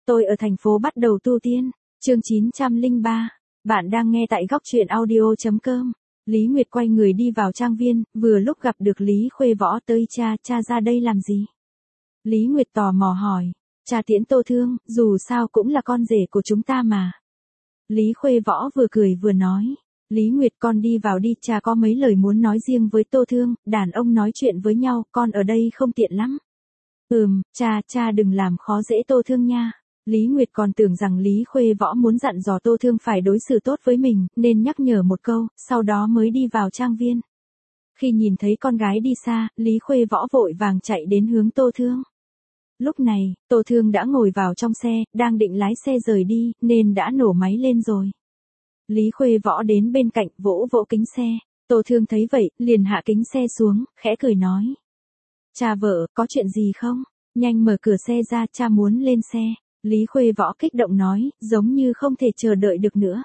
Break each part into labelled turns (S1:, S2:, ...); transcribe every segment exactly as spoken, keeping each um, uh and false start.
S1: Tôi ở thành phố bắt đầu tu tiên. Chương chín trăm lẻ ba. Bạn đang nghe tại góc truyện audio chấm com. Lý Nguyệt quay người đi vào trang viên, vừa lúc gặp được Lý Khuê Võ tới. Cha, cha ra đây làm gì? Lý Nguyệt tò mò hỏi. Cha tiễn Tô Thương, dù sao cũng là con rể của chúng ta mà. Lý Khuê Võ vừa cười vừa nói. Lý Nguyệt, con đi vào đi, cha có mấy lời muốn nói riêng với Tô Thương, đàn ông nói chuyện với nhau, con ở đây không tiện lắm. Ừm, cha, cha đừng làm khó dễ Tô Thương nha. Lý Nguyệt còn tưởng rằng Lý Khuê Võ muốn dặn dò Tô Thương phải đối xử tốt với mình, nên nhắc nhở một câu, sau đó mới đi vào trang viên. Khi nhìn thấy con gái đi xa, Lý Khuê Võ vội vàng chạy đến hướng Tô Thương. Lúc này, Tô Thương đã ngồi vào trong xe, đang định lái xe rời đi, nên đã nổ máy lên rồi. Lý Khuê Võ đến bên cạnh, vỗ vỗ kính xe. Tô Thương thấy vậy, liền hạ kính xe xuống, khẽ cười nói. Cha vợ, có chuyện gì không? Nhanh mở cửa xe ra, cha muốn lên xe. Lý Khuê Võ kích động nói, giống như không thể chờ đợi được nữa.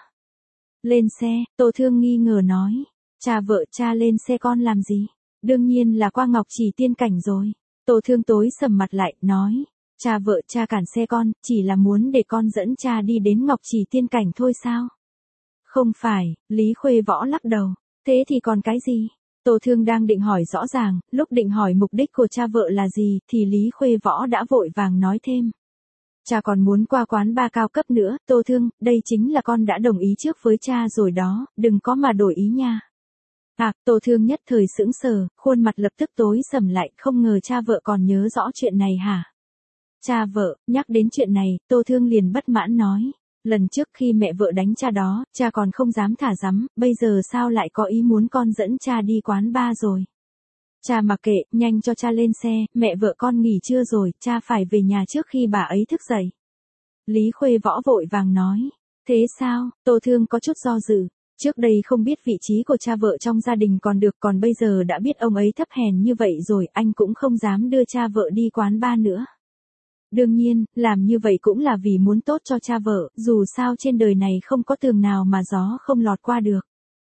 S1: Lên xe, Tô Thương nghi ngờ nói. Cha vợ, cha lên xe con làm gì? Đương nhiên là qua Ngọc Chỉ Tiên Cảnh rồi. Tô Thương tối sầm mặt lại, nói. Cha vợ, cha cản xe con, chỉ là muốn để con dẫn cha đi đến Ngọc Chỉ Tiên Cảnh thôi sao? Không phải, Lý Khuê Võ lắc đầu. Thế thì còn cái gì? Tô Thương đang định hỏi rõ ràng, lúc định hỏi mục đích của cha vợ là gì, thì Lý Khuê Võ đã vội vàng nói thêm. Cha còn muốn qua quán bar cao cấp nữa, Tô Thương, đây chính là con đã đồng ý trước với cha rồi đó, đừng có mà đổi ý nha. À, Tô Thương nhất thời sững sờ, khuôn mặt lập tức tối sầm lại, không ngờ cha vợ còn nhớ rõ chuyện này hả? Cha vợ, nhắc đến chuyện này, Tô Thương liền bất mãn nói. Lần trước khi mẹ vợ đánh cha đó, cha còn không dám thả dắm, bây giờ sao lại có ý muốn con dẫn cha đi quán bar rồi? Cha mặc kệ, nhanh cho cha lên xe, mẹ vợ con nghỉ trưa rồi, cha phải về nhà trước khi bà ấy thức dậy. Lý Khuê Võ vội vàng nói. Thế sao? Tô Thương có chút do dự. Trước đây không biết vị trí của cha vợ trong gia đình còn được, còn bây giờ đã biết ông ấy thấp hèn như vậy rồi, anh cũng không dám đưa cha vợ đi quán bar nữa. Đương nhiên, làm như vậy cũng là vì muốn tốt cho cha vợ, dù sao trên đời này không có tường nào mà gió không lọt qua được.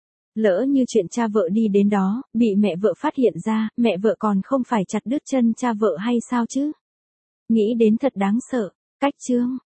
S1: Lỡ như chuyện cha vợ đi đến đó, bị mẹ vợ phát hiện ra, mẹ vợ còn không phải chặt đứt chân cha vợ hay sao chứ? Nghĩ đến thật đáng sợ. Cách chương,